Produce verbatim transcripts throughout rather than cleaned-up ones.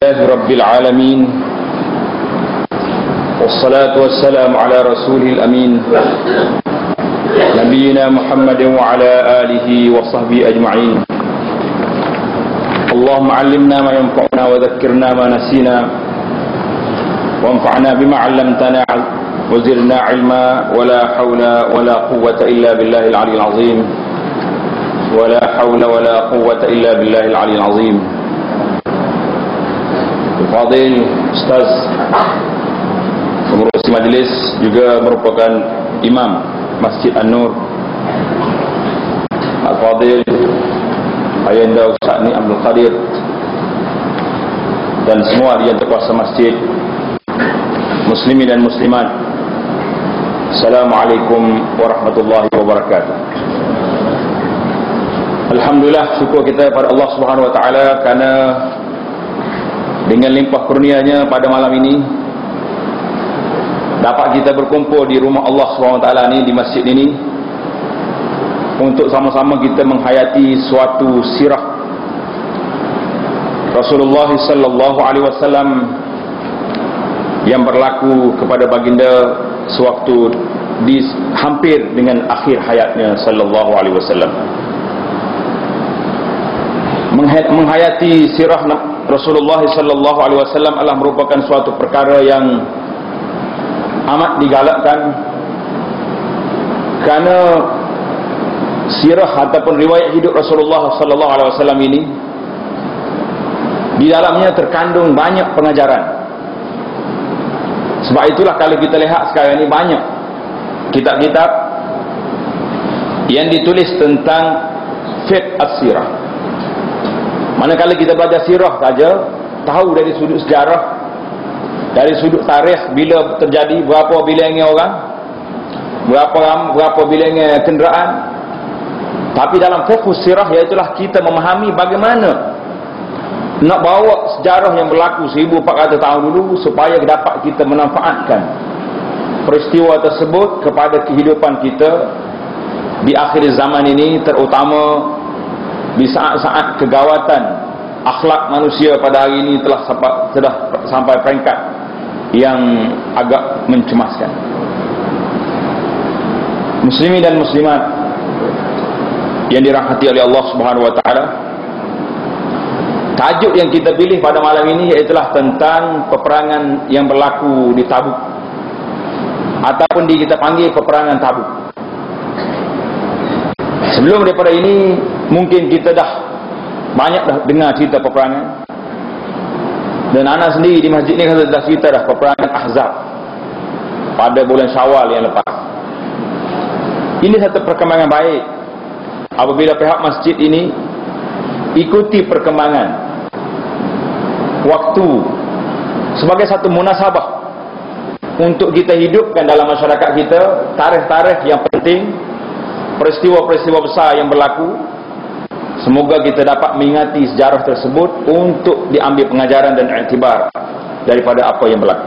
رب العالمين والصلاة والسلام على رسوله الأمين نبينا محمد وعلى آله وصحبه أجمعين. اللهم علمنا ما ينفعنا وذكرنا ما نسينا وانفعنا بما علمتنا وزرنا علما ولا حول ولا قوة إلا بالله العلي العظيم ولا حول ولا قوة إلا بالله العلي العظيم. Fadil Ustaz pengurusi majlis, juga merupakan imam Masjid An-Nur, Al-Fadil Ayanda Ustaz Ni Abdul Qadir, dan semua yang terkuasa masjid, muslimin dan muslimat, Assalamualaikum warahmatullahi wabarakatuh. Alhamdulillah, syukur kita kepada Allah Subhanahu wa taala kerana dengan limpah kurnianya pada malam ini dapat kita berkumpul di rumah Allah subhanahu wa taala ni, di masjid ini, untuk sama-sama kita menghayati suatu sirah Rasulullah sallallahu alaihi wasallam yang berlaku kepada baginda sewaktu di hampir dengan akhir hayatnya sallallahu alaihi wasallam. Menghayati sirah Rasulullah sallallahu alaihi wasallam adalah merupakan suatu perkara yang amat digalakkan, kerana sirah ataupun riwayat hidup Rasulullah sallallahu alaihi wasallam ini di dalamnya terkandung banyak pengajaran. Sebab itulah kalau kita lihat sekarang ini banyak kitab-kitab yang ditulis tentang fiqh as-sirah. Manakala kita belajar sirah saja, tahu dari sudut sejarah, dari sudut tarikh, bila terjadi, berapa bilangnya orang, berapa berapa bilangnya kenderaan. Tapi dalam fiqh sirah, iaitulah kita memahami bagaimana nak bawa sejarah yang berlaku seribu empat ratus tahun dulu supaya dapat kita memanfaatkan peristiwa tersebut kepada kehidupan kita di akhir zaman ini, terutama di saat-saat kegawatan akhlak manusia pada hari ini telah sampai, sudah sampai peringkat yang agak mencemaskan. Muslimin dan muslimat yang dirahmati oleh Allah Subhanahu wa taala, tajuk yang kita pilih pada malam ini ialah tentang peperangan yang berlaku di Tabuk, ataupun di kita panggil peperangan Tabuk. Sebelum daripada ini, mungkin kita dah banyak dah dengar cerita peperangan, dan anak sendiri di masjid ni kata dah cerita dah peperangan Ahzab pada bulan Syawal yang lepas. Ini satu perkembangan baik apabila pihak masjid ini ikuti perkembangan waktu sebagai satu munasabah untuk kita hidupkan dalam masyarakat kita tarikh-tarikh yang penting, peristiwa-peristiwa besar yang berlaku. Semoga kita dapat mengingati sejarah tersebut untuk diambil pengajaran dan iktibar daripada apa yang berlaku.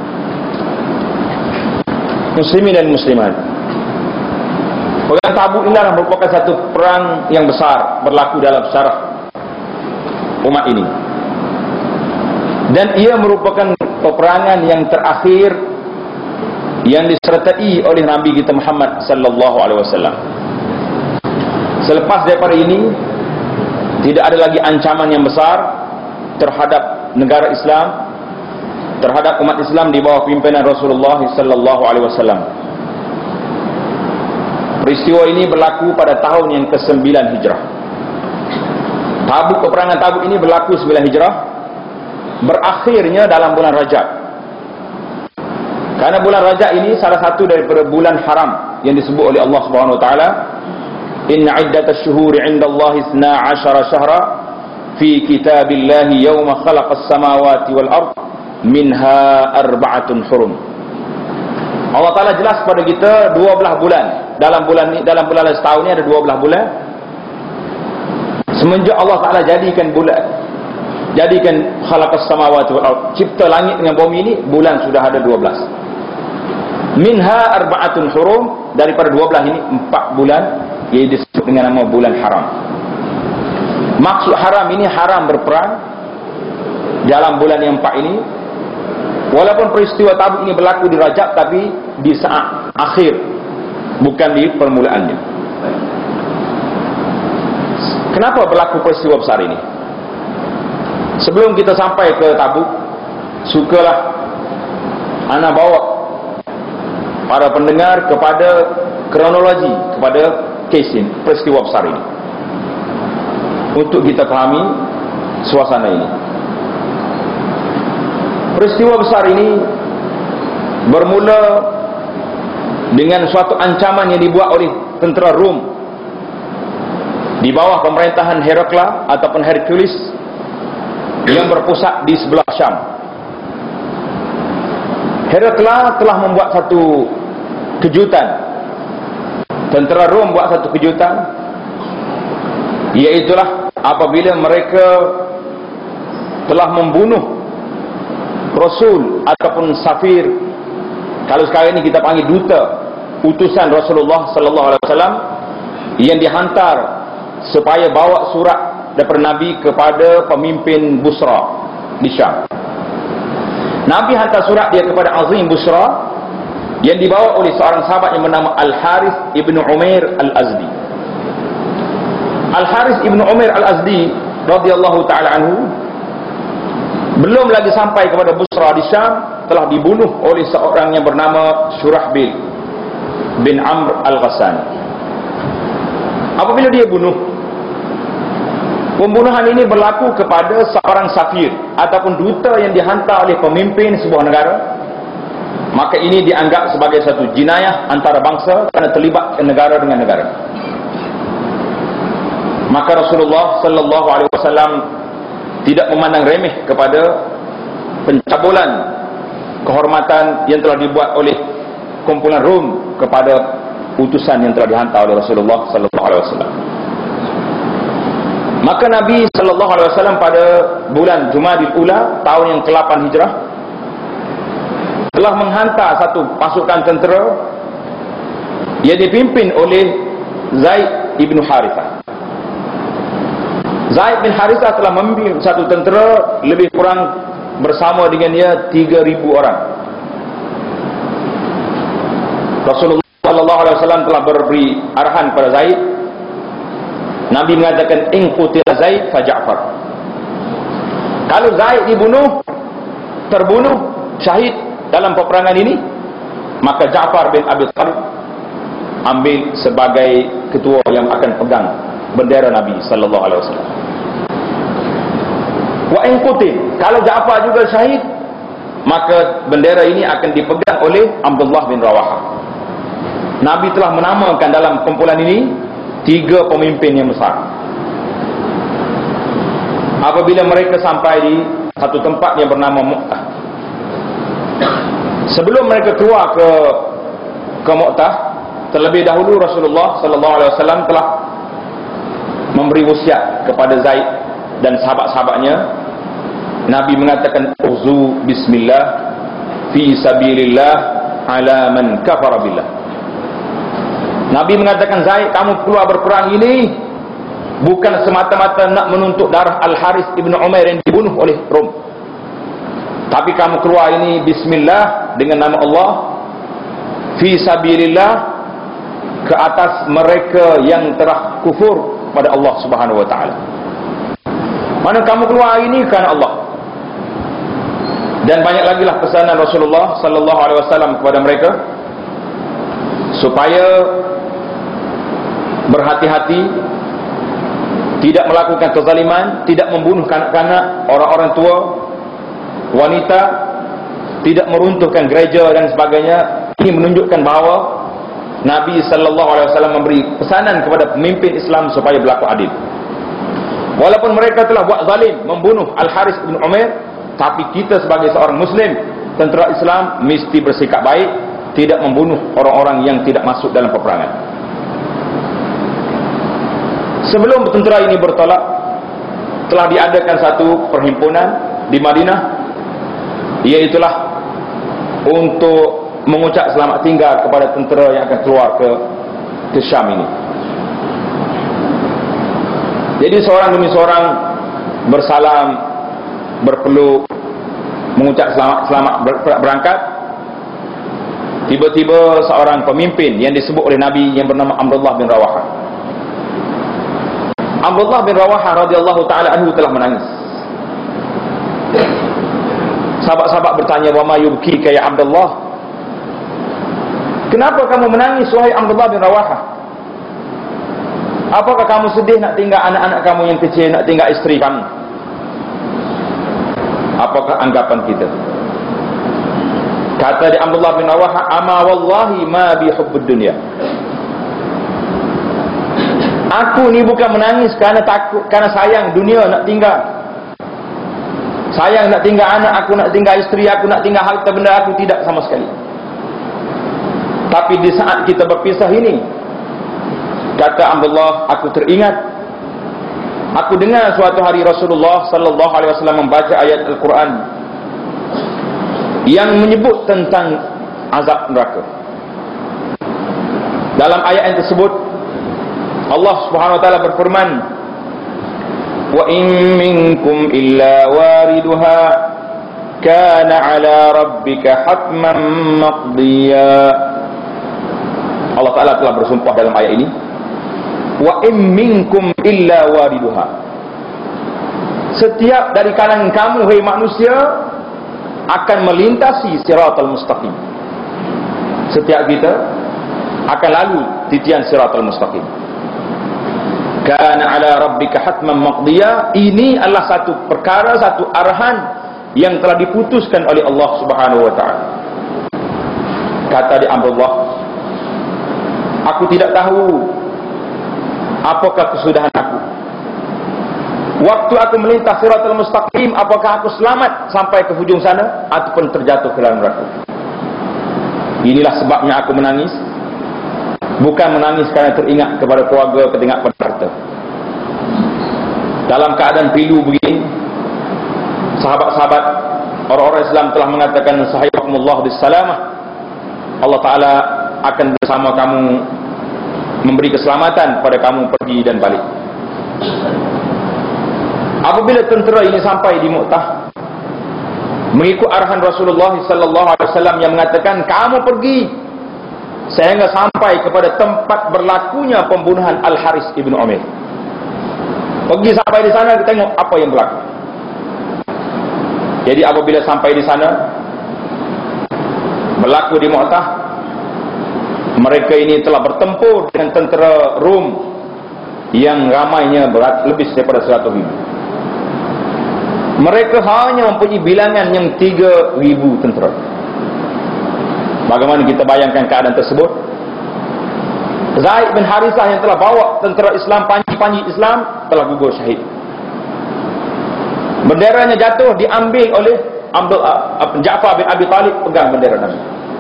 Muslimin dan muslimat, perang Tabuk ini adalah merupakan satu perang yang besar berlaku dalam sejarah umat ini, dan ia merupakan peperangan yang terakhir yang disertai oleh Nabi kita Muhammad sallallahu alaihi wasallam. Selepas daripada ini, tidak ada lagi ancaman yang besar terhadap negara Islam, terhadap umat Islam di bawah pimpinan Rasulullah sallallahu alaihi wasallam. Peristiwa ini berlaku pada tahun yang kesembilan Hijrah. Tabuk, peperangan Tabuk ini berlaku sembilan Hijrah, berakhirnya dalam bulan Rajab. Karena bulan Rajab ini salah satu daripada bulan haram yang disebut oleh Allah Subhanahu wa taala, inna iddatash shuhuri 'inda Allah isna 'ashara syahra fi kitabillahi yawma khalaqas samawati wal ard minha arba'atun hurum. Allah Taala jelas kepada kita dua belas bulan. Dalam bulan ni, dalam bulan setahun ni ada dua belas bulan. Semenjak Allah Taala jadikan bulan, jadikan khalaqas samawati wal ard, cipta langit dengan bumi ini, bulan sudah ada dua belas. Minha arba'atun hurum, daripada dua belas ini empat bulan yang disebut dengan nama bulan haram. Maksud haram ini haram berperang, dalam bulan yang empat ini, walaupun peristiwa Tabuk ini berlaku di Rajab, tapi di saat akhir, bukan di permulaannya. Kenapa berlaku peristiwa besar ini? Sebelum kita sampai ke Tabuk, sukalah ana bawa para pendengar kepada kronologi, kepada kes ini, peristiwa besar ini, untuk kita pahami suasana ini. Peristiwa besar ini bermula dengan suatu ancaman yang dibuat oleh tentera Rom di bawah pemerintahan Herakla ataupun Hercules yang berpusat di sebelah Syam. Herakla telah membuat satu kejutan. Tentera Rom buat satu kejutan, iaitulah apabila mereka telah membunuh Rasul ataupun Safir, kalau sekarang ini kita panggil duta, utusan Rasulullah sallallahu alaihi wasallam yang dihantar supaya bawa surat daripada Nabi kepada pemimpin Busra di Syam. Nabi hantar surat dia kepada Azim Busra yang dibawa oleh seorang sahabat yang bernama Al-Harith ibn Umair Al-Azdi. Al-Harith ibn Umair Al-Azdi radhiyallahu ta'ala anhu belum lagi sampai kepada Busra di Syam, telah dibunuh oleh seorang yang bernama Syurahbil bin Amr Al-Ghassani. Apabila dia bunuh, pembunuhan ini berlaku kepada seorang safir ataupun duta yang dihantar oleh pemimpin sebuah negara, maka ini dianggap sebagai satu jinayah antara bangsa kerana terlibat negara dengan negara. Maka Rasulullah sallallahu alaihi wasallam tidak memandang remeh kepada pencabulan kehormatan yang telah dibuat oleh kumpulan Rom kepada utusan yang telah dihantar oleh Rasulullah sallallahu alaihi wasallam. Maka Nabi sallallahu alaihi wasallam pada bulan Jumadil Ula tahun yang ke-delapan Hijrah telah menghantar satu pasukan tentera yang dipimpin oleh Zaid ibn Harithah. Zaid bin Harithah telah memimpin satu tentera lebih kurang bersama dengan dia tiga ribu orang. Rasulullah sallallahu alaihi wasallam telah beri arahan kepada Zaid. Nabi mengatakan, in qutila Zaid fa Ja'far. Kalau Zaid dibunuh, terbunuh, syahid dalam peperangan ini, maka Ja'far bin Abi Thalib ambil sebagai ketua yang akan pegang bendera Nabi sallallahu alaihi wasallam. Wa in qutil, kalau Ja'far juga syahid, maka bendera ini akan dipegang oleh Abdullah bin Rawahah. Nabi telah menamakan dalam kumpulan ini tiga pemimpin yang besar. Apabila mereka sampai di satu tempat yang bernama Mu'tah, sebelum mereka keluar ke ke Mu'tah, terlebih dahulu Rasulullah sallallahu alaihi wasallam telah memberi wasiat kepada Zaid dan sahabat-sahabatnya. Nabi mengatakan, uzu bismillah fi sabilillah ala man kafara billah. Nabi mengatakan, Zaid, kamu keluar berperang ini bukan semata-mata nak menuntut darah Al-Harith ibn Umair yang dibunuh oleh Rom, tapi kamu keluar ini bismillah, dengan nama Allah, fi sabilillah, ke atas mereka yang telah kufur pada Allah Subhanahu wa taala. Mana kamu keluar ini kerana Allah. Dan banyak lagi lah pesanan Rasulullah sallallahu alaihi wasallam kepada mereka supaya berhati-hati, tidak melakukan kezaliman, tidak membunuh kanak-kanak, orang-orang tua, wanita, tidak meruntuhkan gereja dan sebagainya. Ini menunjukkan bahawa Nabi sallallahu alaihi wasallam memberi pesanan kepada pemimpin Islam supaya berlaku adil. Walaupun mereka telah buat zalim, membunuh Al-Harith bin Umair, tapi kita sebagai seorang Muslim, tentera Islam, mesti bersikap baik, tidak membunuh orang-orang yang tidak masuk dalam peperangan. Sebelum tentera ini bertolak, telah diadakan satu perhimpunan di Madinah, iaitulah untuk mengucap selamat tinggal kepada tentera yang akan keluar ke ke Syam ini. Jadi seorang demi seorang bersalam berpeluk, mengucap selamat selamat berangkat. Tiba-tiba seorang pemimpin yang disebut oleh Nabi yang bernama Abdullah bin Rawahah. Abdullah bin Rawahah radhiyallahu taala anhu telah menangis. Sahabat-sahabat bertanya, "Wa ma yubkika ya Abdullah?" Kenapa kamu menangis wahai Abdullah bin Rawahah? Apakah kamu sedih nak tinggal anak-anak kamu yang kecil, nak tinggal isteri kamu? Apakah anggapan kita? Kata di Abdullah bin Rawahah, "Ama wallahi ma bi hubbud dunya." Aku ni bukan menangis kerana takut, kerana sayang dunia nak tinggal. Sayang nak tinggal anak aku, nak tinggal isteri aku, nak tinggal harta benda aku, tidak sama sekali. Tapi di saat kita berpisah ini, kata Abdullah, aku teringat, aku dengar suatu hari Rasulullah sallallahu alaihi wasallam membaca ayat Al-Quran yang menyebut tentang azab neraka. Dalam ayat yang tersebut, Allah Subhanahu wa taala berfirman, "Wa in minkum illa wariduha kana 'ala rabbika hatman maqdiya." Allah Taala telah bersumpah dalam ayat ini, "Wa in minkum illa wariduha." Setiap dari kalangan kamu, hai manusia, akan melintasi siratal mustaqim. Setiap kita akan lalu titian siratal mustaqim. Kana 'ala rabbika hatman maqdiya. Ini adalah satu perkara, satu arahan yang telah diputuskan oleh Allah Subhanahu wa taala. Kata di Abdullah, aku tidak tahu apakah kesudahan aku. Waktu aku melintas siratal mustaqim, apakah aku selamat sampai ke hujung sana ataupun terjatuh ke dalam neraka. Inilah sebabnya aku menangis. Bukan menangis kerana teringat kepada keluarga, teringat pada harta. Dalam keadaan pilu begini, sahabat-sahabat orang-orang Islam telah mengatakan, sahibakumullah bisalamah, Allah Ta'ala akan bersama kamu, memberi keselamatan pada kamu pergi dan balik. Apabila tentera ini sampai di Mu'tah, mengikut arahan Rasulullah sallallahu alaihi wasallam yang mengatakan, kamu pergi sehingga sampai kepada tempat berlakunya pembunuhan Al-Haris ibn Umair. Pergi sampai di sana, kita tengok apa yang berlaku. Jadi apabila sampai di sana, berlaku di Mu'tah, mereka ini telah bertempur dengan tentera Rom yang ramainya berat lebih daripada seratus ribu. Mereka hanya mempunyai bilangan yang tiga ribu tentera. Bagaimana kita bayangkan keadaan tersebut? Zaid bin Harisah yang telah bawa tentera Islam, panji-panji Islam, telah gugur syahid. Benderanya jatuh, diambil oleh Abdul, uh, Ja'far bin Abi Talib, pegang bendera Nabi.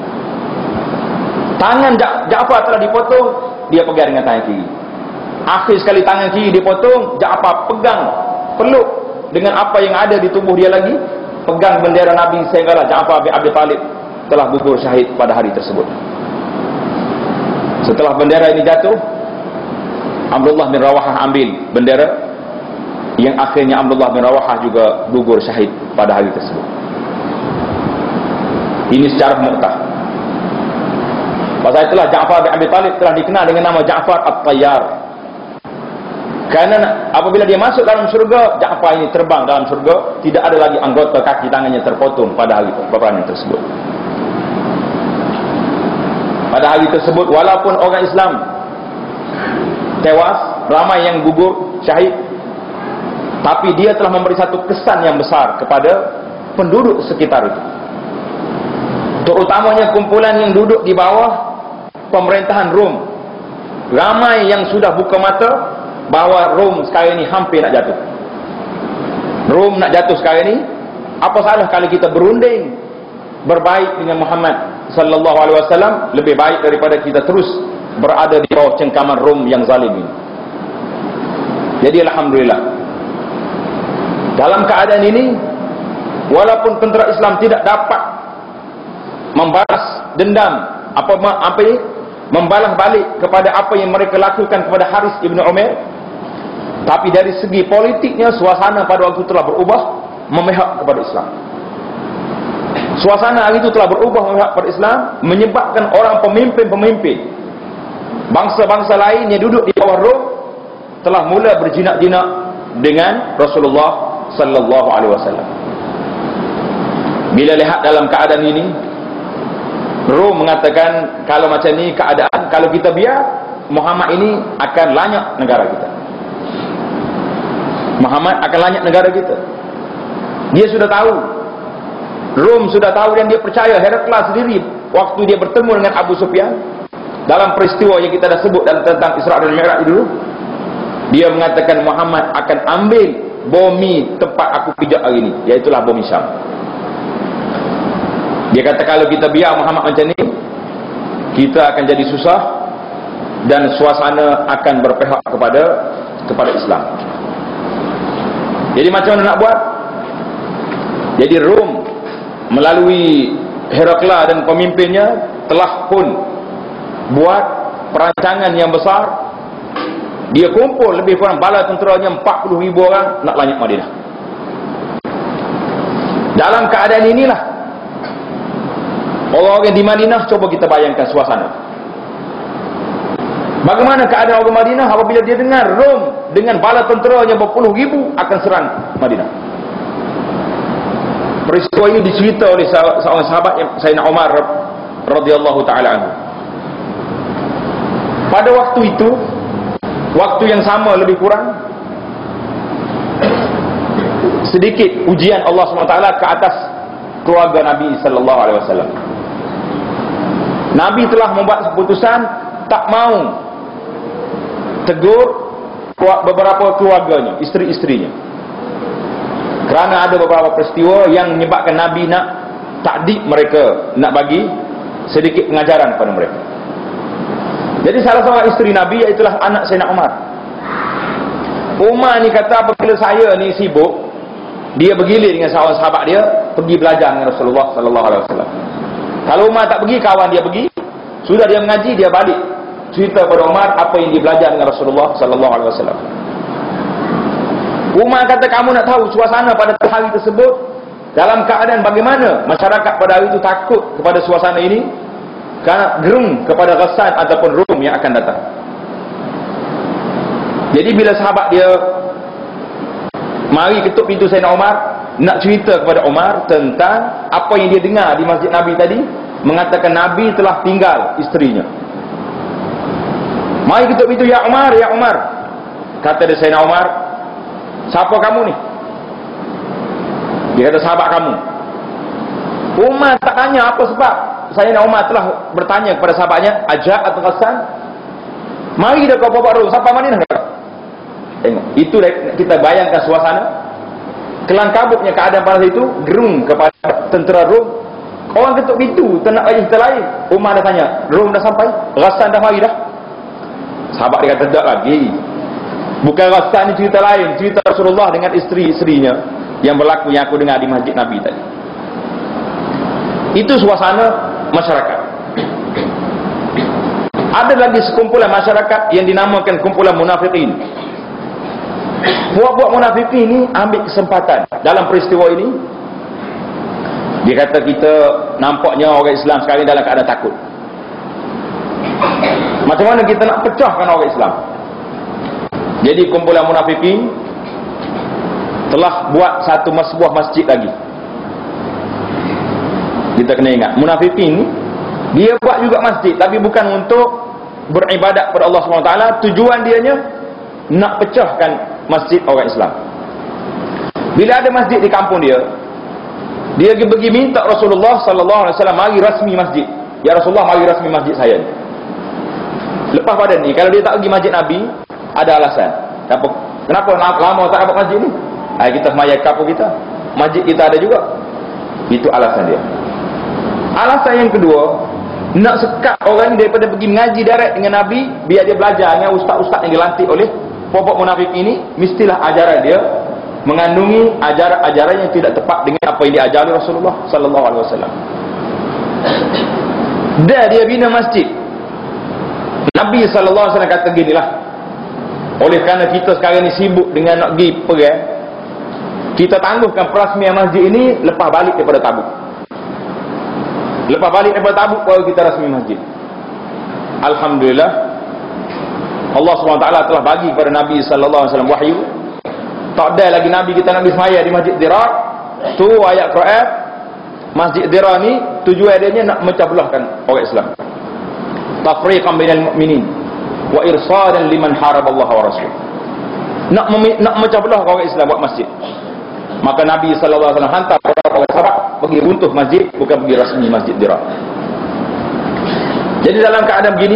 Tangan Ja'far telah dipotong, dia pegang dengan tangan kiri. Akhir sekali tangan kiri dipotong, Ja'far pegang, peluk dengan apa yang ada di tubuh dia lagi, pegang bendera Nabi, sehinggalah Ja'far bin Abi Talib telah gugur syahid pada hari tersebut. Setelah bendera ini jatuh, Abdullah bin Rawahah ambil bendera, yang akhirnya Abdullah bin Rawahah juga gugur syahid pada hari tersebut. Ini secara Mu'tah. Pasal itulah Ja'far bin Abi Talib telah dikenal dengan nama Ja'far At-Tayyar. Kerana apabila dia masuk dalam syurga, Ja'far ini terbang dalam syurga, tidak ada lagi anggota kaki tangannya terpotong pada hari peperangan tersebut. Pada hari tersebut, walaupun orang Islam tewas, ramai yang gugur syahid, tapi dia telah memberi satu kesan yang besar kepada penduduk sekitar itu. Terutamanya kumpulan yang duduk di bawah pemerintahan Rom. Ramai yang sudah buka mata bahawa Rom sekarang ini hampir nak jatuh. Rom nak jatuh sekarang ini, apa salah kalau kita berunding berbaik dengan Muhammad sallallahu alaihi wasallam, lebih baik daripada kita terus berada di bawah cengkaman Rom yang zalim ini. Jadi alhamdulillah, dalam keadaan ini, walaupun tentera Islam tidak dapat membalas dendam, apa apa ini, membalas balik kepada apa yang mereka lakukan kepada Haris ibn Umair, tapi dari segi politiknya, suasana pada waktu telah berubah. memihak kepada Islam. Suasana hari itu telah berubah memihak kepada Islam, menyebabkan orang pemimpin-pemimpin bangsa-bangsa lain yang duduk di bawah Rom telah mula berjinak-jinak dengan Rasulullah sallallahu alaihi wasallam. Bila lihat dalam keadaan ini, Rom mengatakan kalau macam ni keadaan, kalau kita biar, Muhammad ini akan lanyak negara kita. Muhammad akan lanyak negara kita. Dia sudah tahu, Rom sudah tahu, dan dia percaya. Herakles sendiri waktu dia bertemu dengan Abu Sufyan dalam peristiwa yang kita dah sebut dalam tentang Isra dan Mi'raj dulu, dia mengatakan Muhammad akan ambil bumi tempat aku pijak hari ini, iaitulah bumi Syam. Dia kata kalau kita biar Muhammad macam ni, kita akan jadi susah dan suasana akan berpihak kepada kepada Islam. Jadi macam mana nak buat? Jadi Rom melalui Herakles dan pemimpinnya telah pun buat perancangan yang besar. Dia kumpul lebih kurang bala tenteranya empat puluh ribu orang nak lanyak Madinah. Dalam keadaan inilah orang-orang di Madinah, coba kita bayangkan suasana. Bagaimana keadaan orang Madinah apabila dia dengar Rom dengan bala tenteranya berpuluh ribu akan serang Madinah. Peristiwa ini dicerita oleh seorang sahabat yang Sayyidina Umar radhiyallahu taala anhu. Pada waktu itu, waktu yang sama lebih kurang, sedikit ujian Allah subhanahu wa taala ke atas keluarga Nabi sallallahu alaihi wasallam. Nabi telah membuat keputusan tak mau tegur beberapa keluarganya, isteri-isterinya, kerana ada beberapa peristiwa yang menyebabkan Nabi nak takdik mereka, nak bagi sedikit pengajaran kepada mereka. Jadi salah seorang isteri Nabi iaitulah anak Sayyidina Umar. Umar ni kata apabila saya ni sibuk, dia bergilir dengan seorang sahabat dia pergi belajar dengan Rasulullah sallallahu alaihi wasallam. Kalau Umar tak pergi, kawan dia pergi, sudah dia mengaji, dia balik cerita kepada Umar apa yang dia belajar dengan Rasulullah sallallahu alaihi wasallam. Umar kata, kamu nak tahu suasana pada hari tersebut dalam keadaan bagaimana masyarakat pada hari itu takut kepada suasana ini, kerana gerung kepada Ghassan ataupun Rom yang akan datang. Jadi bila sahabat dia mari ketuk pintu Sayyidina Umar, nak cerita kepada Umar tentang apa yang dia dengar di masjid Nabi tadi, mengatakan Nabi telah tinggal isterinya. Mari ketuk pintu, ya Umar, ya Umar. Kata dia Sayyidina Umar, siapa kamu ni? Dia kata sahabat kamu. Umar tak tanya apa sebab. Sayyidina Umar telah bertanya kepada sahabatnya, Ajak atau Ghassan, mari kita kau bawa Rom sampai Madinah. Tengok, itu kita bayangkan suasana kelang kabutnya keadaan pada itu, gerung kepada tentera Rom. Orang ketuk pintu, tak nak bagi cerita lain. Umar dah tanya, Rom dah sampai? Ghassan dah mari dah? Sahabat dia kata, tak lagi. Bukan Ghassan ni, cerita lain, cerita Rasulullah dengan isteri-isterinya yang berlaku, yang aku dengar di masjid Nabi tadi. Itu suasana masyarakat. Ada lagi sekumpulan masyarakat yang dinamakan kumpulan munafikin. Buat-buat munafikin ini ambil kesempatan dalam peristiwa ini. Dia kata kita nampaknya orang Islam sekarang dalam keadaan takut. Macam mana kita nak pecahkan orang Islam? Jadi kumpulan munafikin telah buat satu sebuah masjid lagi. Kita kena ingat, munafikin ni dia buat juga masjid, tapi bukan untuk beribadat kepada Allah subhanahu wa taala. Tujuan dianya nak pecahkan masjid orang Islam. Bila ada masjid di kampung dia, dia pergi minta Rasulullah sallallahu alaihi wasallam mari rasmi masjid. Ya Rasulullah, mari rasmi masjid saya ni. Lepas pada ni, kalau dia tak pergi masjid Nabi, ada alasan. Kenapa? Kenapa lama tak dapat masjid ni? Hai, kita semayang kampung kita, masjid kita ada juga. Itu alasan dia. Alasan yang kedua, nak sekat orang ni daripada pergi mengaji direct dengan Nabi, biar dia belajar dengan ustaz-ustaz yang dilantik oleh pokok munafik ini. Mestilah ajaran dia mengandungi ajaran-ajaran yang tidak tepat dengan apa yang diajari Rasulullah sallallahu alaihi wasallam. Dan dia bina masjid. Nabi sallallahu alaihi wasallam kata ginilah, oleh kerana kita sekarang ni sibuk dengan nak pergi perang, kita tangguhkan perasmian masjid ini lepas balik daripada Tabuk. Lepas balik daripada Tabuk baru kita rasmi masjid. Alhamdulillah, Allah subhanahu wa taala telah bagi kepada Nabi sallallahu alaihi wasallam wahyu. Tak ada lagi Nabi kita nak semaya di Masjid Dirar. Tu ayat Quran. Masjid Dirar ni tujuan dia nak memecah belahkan orang Islam. Tafriqan bainal mu'minin wa irsadan liman haraballahu wa rasul. Nak nak memecah belah orang Islam buat masjid. Maka Nabi sallallahu alaihi wasallam hantar para sahabat pergi runtuh masjid, bukan pergi rasmi Masjid Dirar. Jadi dalam keadaan begini,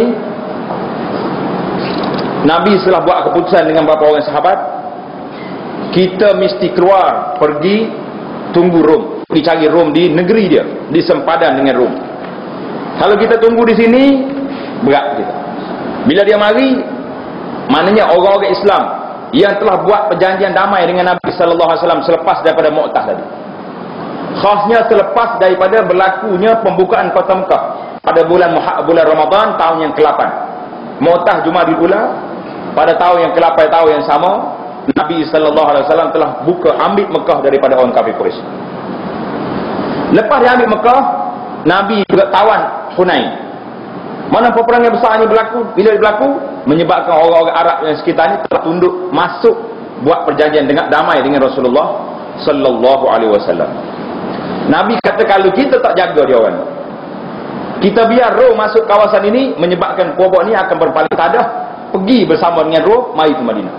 Nabi setelah buat keputusan dengan beberapa orang sahabat, kita mesti keluar pergi tunggu Rom, pergi cari Rom di negeri dia, di sempadan dengan Rom. Kalau kita tunggu di sini, berat kita. Bila dia mari, maknanya orang-orang Islam yang telah buat perjanjian damai dengan Nabi sallallahu alaihi wasallam selepas daripada Mu'tah tadi, khasnya selepas daripada berlakunya pembukaan kota Mekah pada bulan bulan Ramadan tahun yang ke-lapan. Mu'tah Jumadil Ula pada tahun yang ke-lapan, tahun yang sama, Nabi sallallahu alaihi wasallam telah buka ambil Mekah daripada orang kafir Quraisy. Lepas dia ambil Mekah, Nabi juga tawan Hunain. Mana peperangan besar ini berlaku? Bila dia berlaku, menyebabkan orang-orang Arab yang sekitar ini telah tunduk masuk buat perjanjian dengan damai dengan Rasulullah sallallahu alaihi wasallam. Nabi kata kalau kita tak jaga dia orang, kita biar roh masuk kawasan ini, menyebabkan kelompok ini akan berpaling tadah, pergi bersama dengan roh mari ke Madinah.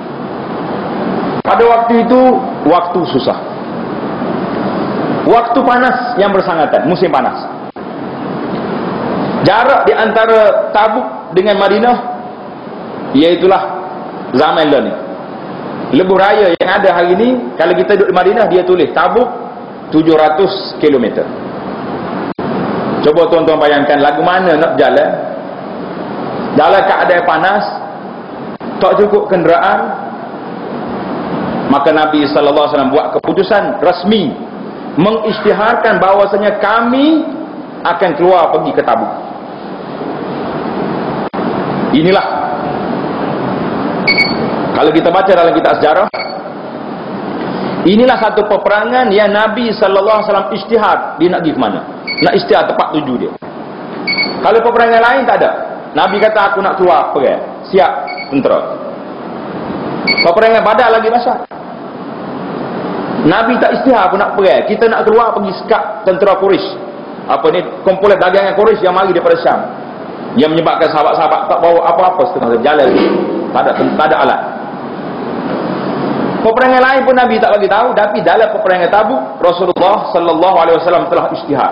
Pada waktu itu waktu susah, waktu panas yang bersangatan, musim panas. Jarak di antara Tabuk dengan Madinah, iaitulah zaman lah ni. Lebuh raya yang ada hari ni, kalau kita duduk di Madinah, dia tulis Tabuk tujuh ratus kilometer. Coba tuan-tuan bayangkan lagu mana nak berjalan dalam keadaan panas, tak cukup kenderaan. Maka Nabi sallallahu alaihi wasallam buat keputusan rasmi mengisytiharkan bahawasanya kami akan keluar pergi ke Tabuk. Inilah, kalau kita baca dalam kitab sejarah, inilah satu peperangan yang Nabi sallallahu alaihi wasallam isytihar dia nak pergi ke mana, nak isytihar tempat tuju dia. Kalau peperangan lain tak ada, Nabi kata aku nak keluar perang, siap tentera. Peperangan Badar lagi masak, Nabi tak isytihar aku nak perang, kita nak keluar pergi sekat tentera Quraisy, apa ni, kumpulan dagangan Quraisy yang mari daripada Syam, yang menyebabkan sahabat-sahabat tak bawa apa-apa setengah jalan, tak ada, tak ada alat. Peperangan lain pun Nabi tak bagi tahu, tapi dalam peperangan Tabuk Rasulullah sallallahu alaihi wasallam telah isytihar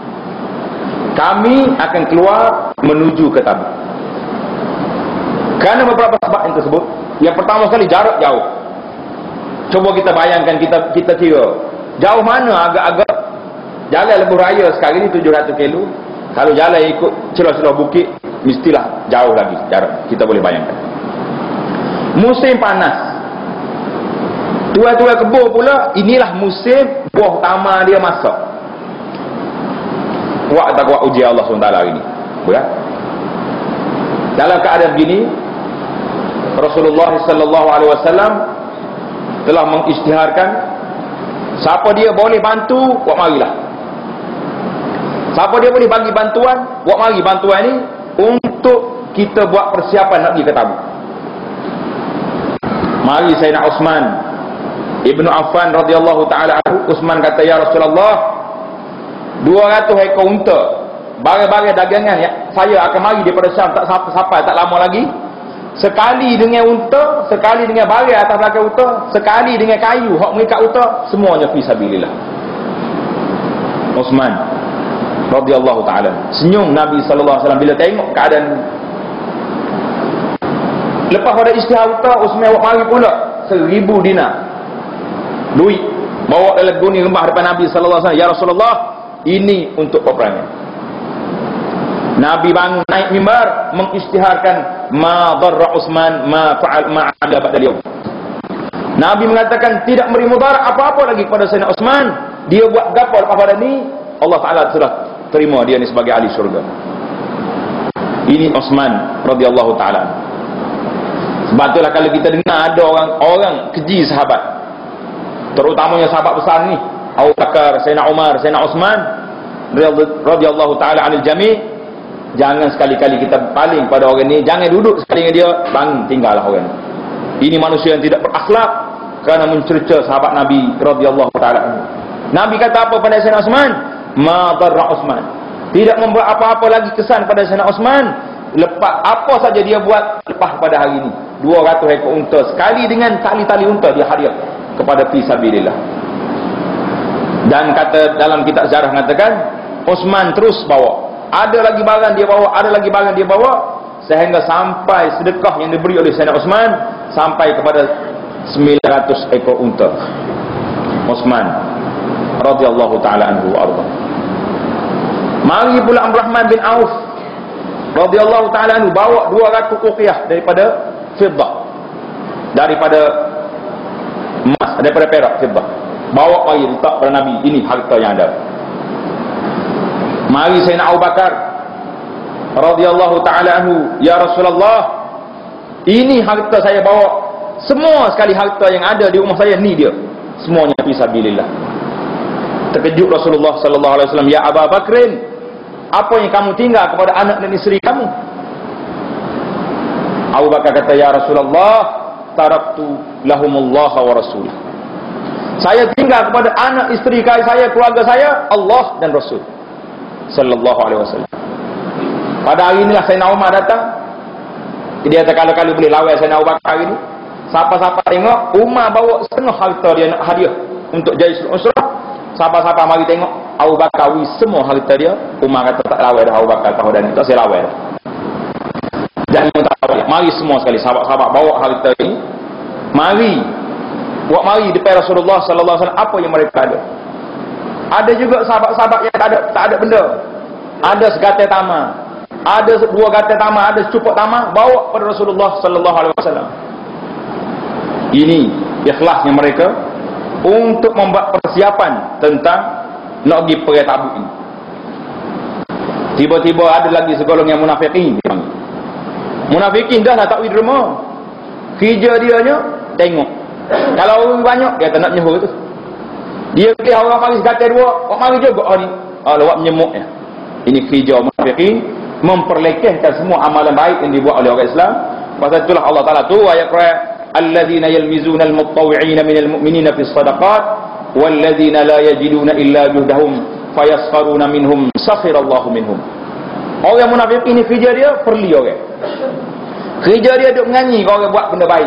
kami akan keluar menuju ke Tabuk. Kerana beberapa sebab yang tersebut. Yang pertama sekali, jarak jauh. Coba kita bayangkan, kita kita kira jauh mana, agak-agak jalan lebuh raya sekarang ini tujuh ratus kilo. Kalau jalan ikut celah-celah bukit, mestilah jauh lagi jarak. Kita boleh bayangkan. Musim panas, tuai-tuai kebun pula, inilah musim buah utama dia masak. Kuat tak kuat uji Allah subhanahu wa taala hari ini? Berat. Dalam keadaan begini, Rasulullah sallallahu alaihi wasallam telah mengisytiharkan siapa dia boleh bantu, buat marilah. Siapa dia boleh bagi bantuan, buat mari bantuan ni untuk kita buat persiapan nak pergi ke Tabuk. Mari Sayyidina Uthman Ibnu Affan radhiyallahu taala anhu, Uthman kata, ya Rasulullah, dua ratus ekor unta, barang-barang dagangan ya, saya akan mari daripada Syam, tak sampai tak lama lagi. Sekali dengan unta, sekali dengan barang atas belakang unta, sekali dengan kayu hak mengikat unta, semuanya fi sabilillah. Uthman radhiyallahu taala senyum Nabi sallallahu alaihi wasallam bila tengok keadaan. Lepas pada isytihar unta, Uthman buat mari pula seribu dinar duit, bawa dalam guni rembah depan Nabi sallallahu alaihi wasallam. Ya Rasulullah, ini untuk peperangan. Nabi bangun naik mimbar mengisytiharkan ma darra Uthman ma fa'al ma 'ala ba'da al-yawm. Nabi mengatakan tidak memberi mudarat apa-apa lagi kepada Sayyidina Uthman. Dia buat gapo lepas pada ni, Allah Taala sudah terima dia ni sebagai ahli syurga. Ini Uthman radhiyallahu taala. Sebab itulah kalau kita dengar ada orang orang keji sahabat, terutamanya sahabat besar ni, Abu Bakar, Sayyidina Umar, Sayyidina Uthman radhiyallahu taala anil jami'. Jangan sekali-kali kita paling pada orang ni, jangan duduk sekali dengan dia, bangun tinggallah orang ni. Ini manusia yang tidak berakhlak kerana mencerca sahabat Nabi radhiyallahu taala anhu. Nabi kata apa pada Sayyidina Uthman? Ma darra Uthman. Tidak membuat apa-apa lagi kesan pada Sayyidina Uthman. Lepas apa saja dia buat lepas pada hari ini, dua ratus ekor unta sekali dengan tali-tali unta dia hadiah kepada fi sabilillah. Dan kata dalam kitab sejarah mengatakan Uthman terus bawa, ada lagi barang dia bawa, ada lagi barang dia bawa, sehingga sampai sedekah yang diberi oleh Sayyidina Uthman sampai kepada sembilan ratus ekor unta. Uthman radhiyallahu taala anhu wa arda. Mari pula Abdurrahman bin Auf radhiyallahu taala anhu bawa dua ratus uqiyah daripada fiddah, daripada emas, daripada perak, fiddah. Bawa mari letak pada Nabi, ini harta yang ada. Mari Sayyidina Abu Bakar radhiyallahu taala anhu, ya Rasulullah, ini harta saya bawa, semua sekali harta yang ada di rumah saya ni dia, semuanya fi sabilillah. Terkejut Rasulullah sallallahu alaihi wasallam, ya Abu Bakrin, apa yang kamu tinggal kepada anak dan isteri kamu? Abu Bakar kata, ya Rasulullah, taraktu lahumullah wa rasulah. Saya tinggal kepada anak, isteri saya, keluarga saya, Allah dan Rasul sallallahu alaihi wasallam. Pada hari inilah Sayyidina Umar datang. Dia kata kalau-kalau boleh lawan Sayyidina Abu Bakar hari ini. Siapa-siapa tengok Umar bawa setengah harta dia nak hadiah untuk Jaisul Usrah. Siapa-siapa mari tengok Abu Bakar wi semua harta dia. Umar kata tak lawan dah Abu Bakar tahu dah ni, tak saya lawan dah. Jangan tak lawan. Mari semua sekali sahabat-sahabat bawa harta ini. Mari buat mari depan Rasulullah sallallahu alaihi wasallam apa yang mereka ada. Ada juga sahabat-sahabat yang tak ada tak ada benda. Ada segatai tamar, ada dua gatai tamar, ada secupuk tamar, bawa kepada Rasulullah sallallahu alaihi wasallam. Ini ikhlasnya mereka untuk membuat persiapan tentang nak pergi perang Tabuk ini. Tiba-tiba ada lagi segolongan munafikin. Munafikin dah nak takwid derma. Kerja dia nya tengok. Kalau orang banyak dia tak nak menyuruh tu. Dia pilih orang mari segatai dua, orang mari juga hari. Ah lawak menyemuknya. Ini kerja munafikin, memperlekehkan semua amalan baik yang dibuat oleh orang Islam. Pasal itulah Allah Taala tu ayat Quran, alladzina yalmizuna almutawwi'ina minal mu'minina fis sadaqat walladzina la yajiduna illa juhdahum fayasfaruna minhum sakhirallahu minhum. Orang munafik ini kerja dia perli orang. Kerja dia duk menyanyi kalau orang buat benda baik.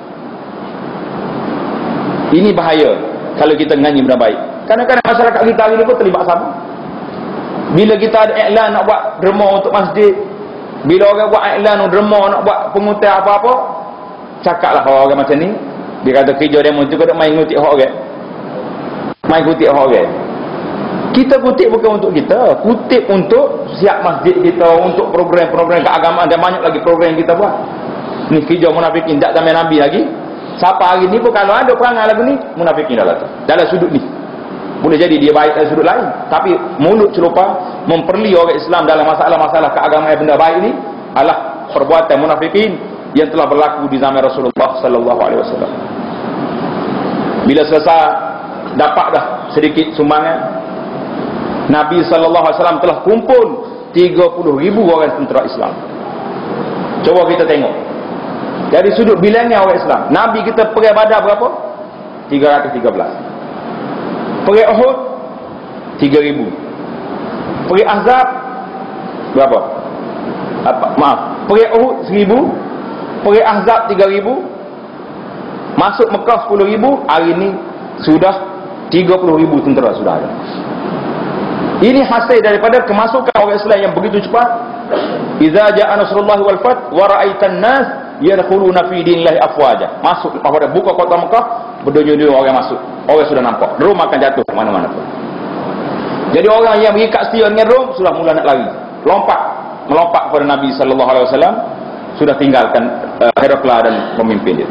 Ini bahaya kalau kita menyanyi benda baik. Kadang-kadang masyarakat kita hari ni pun terlibat sama. Bila kita ada iklan nak buat derma untuk masjid, bila orang buat iklan untuk derma nak buat pengutai apa-apa, cakaplah orang macam ni. Dia kata kerja demo tu kena main ngutip hak orang. Main kutip hak orang. Kita kutip bukan untuk kita, kutip untuk siap masjid kita, untuk program-program keagamaan dan banyak lagi program yang kita buat. Ni kerja munafikin tak zaman Nabi lagi. Siapa hari ni pun kalau ada perangai lagu ni, munafikin dah datang. Dalam sudut ni. Boleh jadi dia baik dalam sudut lain, tapi mulut celupa memperli orang Islam dalam masalah-masalah keagamaan benda baik ni adalah perbuatan munafikin yang telah berlaku di zaman Rasulullah sallallahu alaihi wasallam. Bila selesai dapat dah sedikit sumbangan, Nabi sallallahu alaihi wasallam telah kumpul tiga puluh ribu orang tentera Islam. Cuba kita tengok. Dari sudut bilangnya orang Islam, Nabi kita pergi Badar berapa? tiga ratus tiga belas. Pergi Uhud tiga ribu. Pergi Ahzab berapa? Apa? Maaf. Pergi Uhud seribu. Pergi Ahzab tiga ribu. Masuk Mekah sepuluh ribu. Hari ini sudah tiga puluh ribu tentera sudah ada. Ini hasil daripada kemasukan orang Islam yang begitu cepat. Idza jaa nasrullahi wal fath wa ra'aitan nas yadkhuluna fi dinillahi afwaja. Masuk pada buka kota Mekah, berduyun-duyun orang masuk. Orang sudah nampak Rom akan jatuh ke mana-mana pun. Jadi orang yang mengikat setia dengan Rom sudah mula nak lari, lompat melompat kepada Nabi sallallahu alaihi wasallam, sudah tinggalkan uh, Herakla dan pemimpin dia.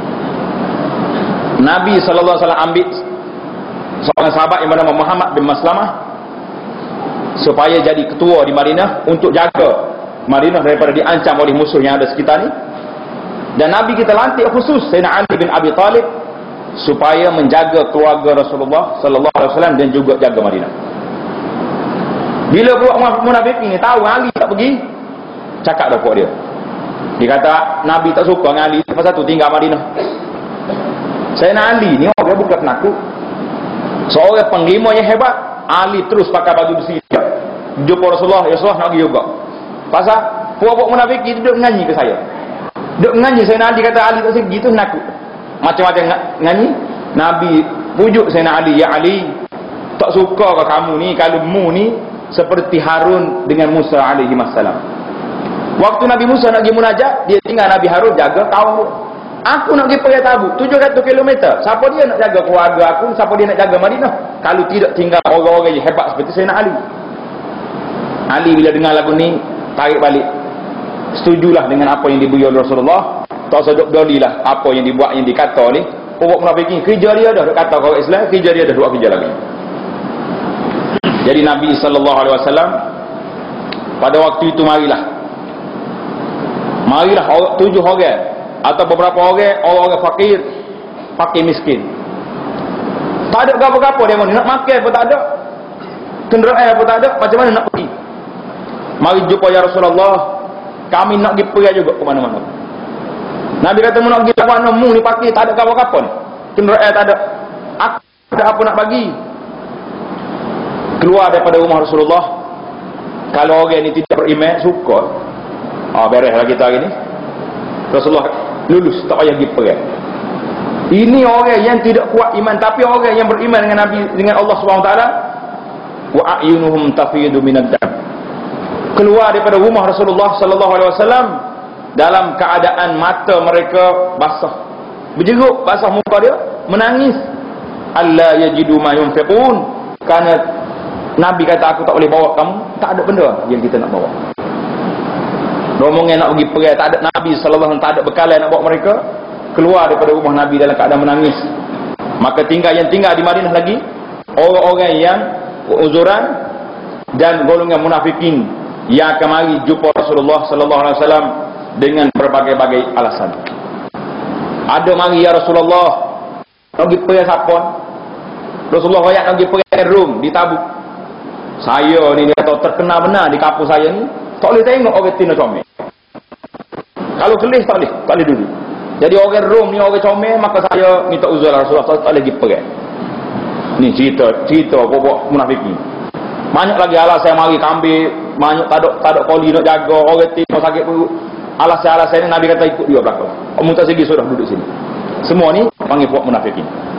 Nabi sallallahu alaihi wasallam ambil seorang sahabat yang bernama Muhammad bin Maslamah supaya jadi ketua di Madinah untuk jaga Madinah daripada diancam oleh musuh yang ada sekitar ni. Dan Nabi kita lantik khusus Sayyidina Ali bin Abi Talib supaya menjaga keluarga Rasulullah sallallahu alaihi wasallam dan juga jaga Madinah. Bila buat munafik ni tahu Ali tak pergi, cakap dah buat dia. Dia kata Nabi tak suka dengan Ali, lepas tu tinggal Madinah. Saya nak Ali ni orang bukan penakut. Seorang penglima yang hebat, Ali terus pakai baju besi dia. Jumpa Rasulullah, ya Rasulullah nak pergi juga. Pasal puak-puak munafik dia duduk menyanyi ke saya. Duduk menyanyi, saya nak Ali kata Ali tak pergi, tu nakut. Macam-macam nyanyi. Nabi pujuk saya nak Ali, ya Ali, tak suka ke kamu ni kalau mu ni seperti Harun dengan Musa alaihi wassalam. Waktu Nabi Musa nak pergi munajat, dia tinggal Nabi Harun jaga kaum. Aku nak pergi pergi Tabuk tujuh ratus kilometer. Siapa dia nak jaga keluarga aku? Siapa dia nak jaga Madinah? Kalau tidak tinggal orang-orang yang hebat seperti Sayyidina Ali. Ali bila dengar lagu ni, tarik balik. Setujulah dengan apa yang diberi oleh Rasulullah. Tak sedok dolilah apa yang dibuat, yang dikata ni. Orang munafikin kerja dia dah kata orang Islam, kerja dia dah dua kerja lagi. Jadi Nabi sallallahu alaihi wasallam pada waktu itu marilah. Marilah tujuh orang atau beberapa orang, orang-orang fakir, fakir miskin. Tak ada apa-apa dia mau nak makan pun tak ada. Kenderaan pun tak ada, macam mana nak pergi? Mari jumpa ya Rasulullah, kami nak pergi pergi juga ke mana-mana. Nabi kata mu nak pergi ke mana, mu ni fakir, tak ada apa-apa ni. Kenderaan tak ada. Aku ada apa nak bagi? Keluar daripada rumah Rasulullah. Kalau orang ni tidak beriman, suka. Ah, bereslah kita hari ni. Rasulullah lulus, tak payah pergi perang. Ini orang yang tidak kuat iman, tapi orang yang beriman dengan Nabi, dengan Allah Subhanahu Wa Taala. Wa a'yunuhum tafidu minad dam. Keluar daripada rumah Rasulullah sallallahu alaihi wasallam dalam keadaan mata mereka basah, berjeruk, basah muka dia, menangis. Alla yajidu ma yunfiqun, kerana Nabi kata aku tak boleh bawa kamu, tak ada benda yang kita nak bawa. Rombongan nak pergi perang, tak ada Nabi sallallahu alaihi wasallam, tak ada bekalan nak bawa mereka. Keluar daripada rumah Nabi dalam keadaan menangis. Maka tinggal yang tinggal di Madinah lagi orang-orang yang uzuran dan golongan munafikin yang akan mari jumpa Rasulullah sallallahu alaihi wasallam dengan berbagai-bagai alasan. Ada mari ya Rasulullah, nak pergi perang siapa? Rasulullah royak nak pergi perang Rom di Tabuk. Saya ni dia tahu terkenal benar di kampung saya ni, tak boleh tengok orang Tina comel. Kalau kelis tak boleh, tak boleh duduk. Jadi orang Rom ni orang comel, maka saya minta uzur Rasulullah, tak boleh pergi perang. Ni cerita, cerita buat munafik ni. Banyak lagi alasan saya mari kambing, banyak tak ada tak ada koli nak jaga, orang Tina sakit perut. Alasan-alasan ni Nabi kata ikut dia belakang. Mu tak segi sudah duduk sini. Semua ni panggil buat munafik ni.